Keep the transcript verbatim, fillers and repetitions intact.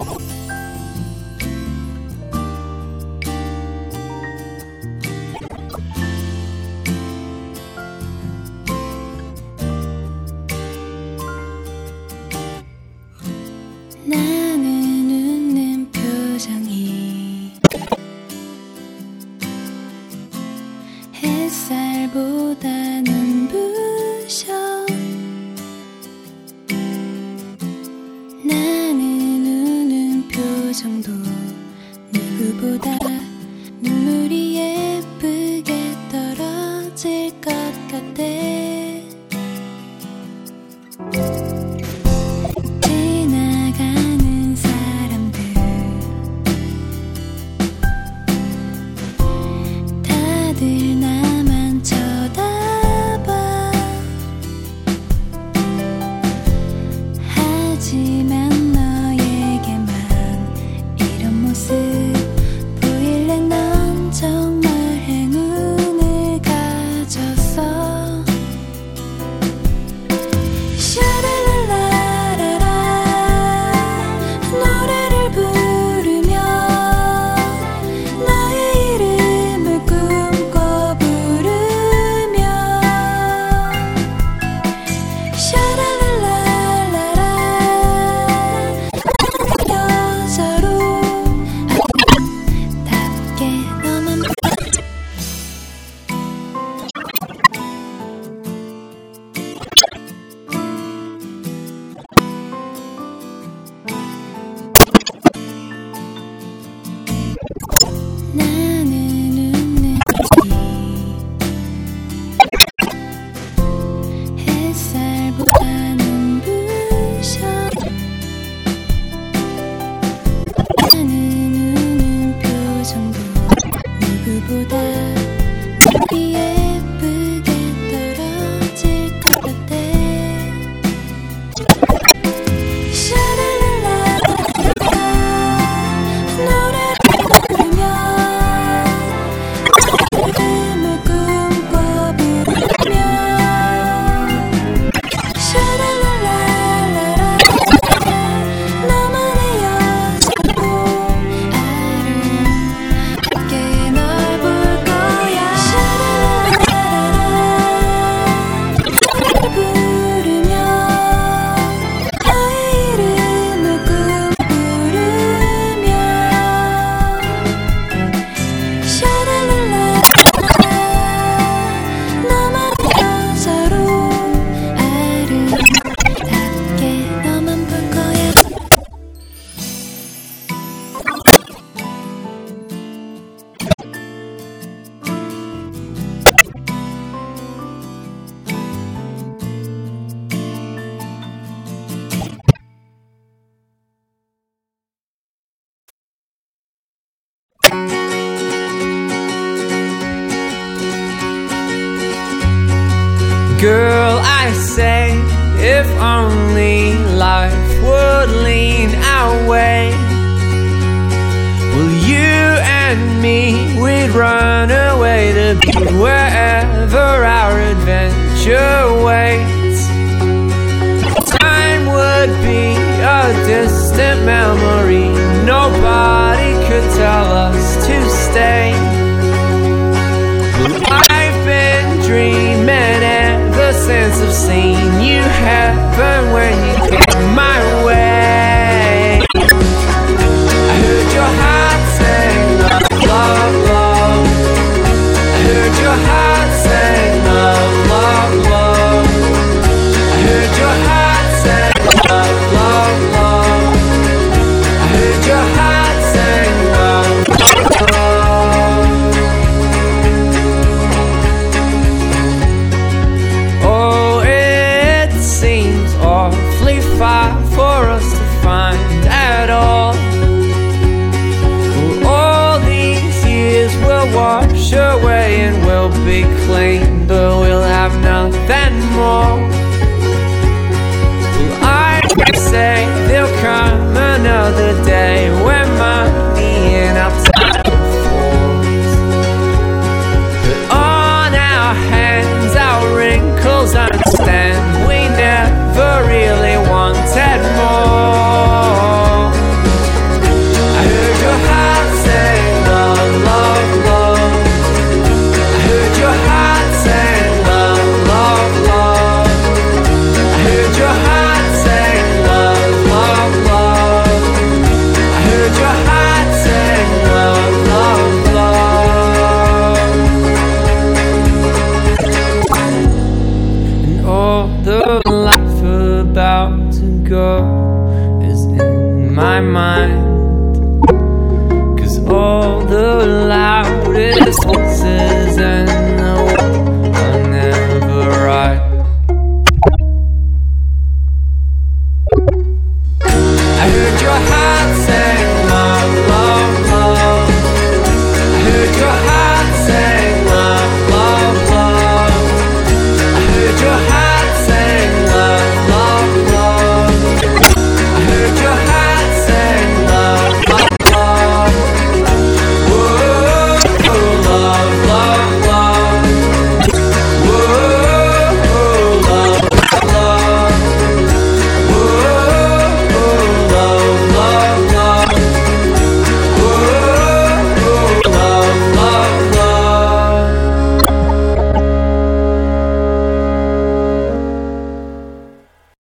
나는 웃는 표정이 햇살보다 눈부셔. 나는 우는 표정도 누구보다 눈물이 예쁘게 떨어질 것 같아. 지나가는 사람들 다들 나만 쳐다봐. 하지만 너에게만 이런 모습 보일래. 넌 정말 행운을 가졌어. 샤랄랄라라라 노래를 부르며 나의 이름을 꿈꿔 부르며 샤랄랄라라라 여자로 아름답게 너만 나는 웃는 햇살보다 눈부셔. 나는 우는 표정도 누구보다 눈이 예쁘게 떨어질 것 같아. 샤랄랄라 노래를 부르며 이름을 꿈꿔 부르며 샤랄랄라라라 너만의 여자로 아름답게 널 볼 거야. 샤랄랄라라라 노래를 부르며 너의 이름을 꿈 부르며 샤랄랄라 너만의 여자로 아름답게 너만 볼 거야. Girl, I say, if only life would lean our way. Well, you and me, we'd run away to be wherever our adventure waits. Time would be a distant memory. Nobody could tell us to stay. I've been dreaming ever since I've seen you happen when you came my way. I heard your heart say love, love, love. I heard your heart say love, love, love. I heard your heart say love, love, love. I heard your heart say love, love, love. Oh, it seems awfully far voices in my mind, 'cause all the loudest voices and